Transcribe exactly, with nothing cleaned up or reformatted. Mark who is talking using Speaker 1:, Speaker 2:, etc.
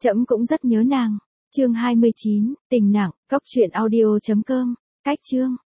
Speaker 1: Trẫm cũng rất nhớ nàng. Chương hai mươi chín, tình nặng, cốc truyện audio chấm com. Cách chương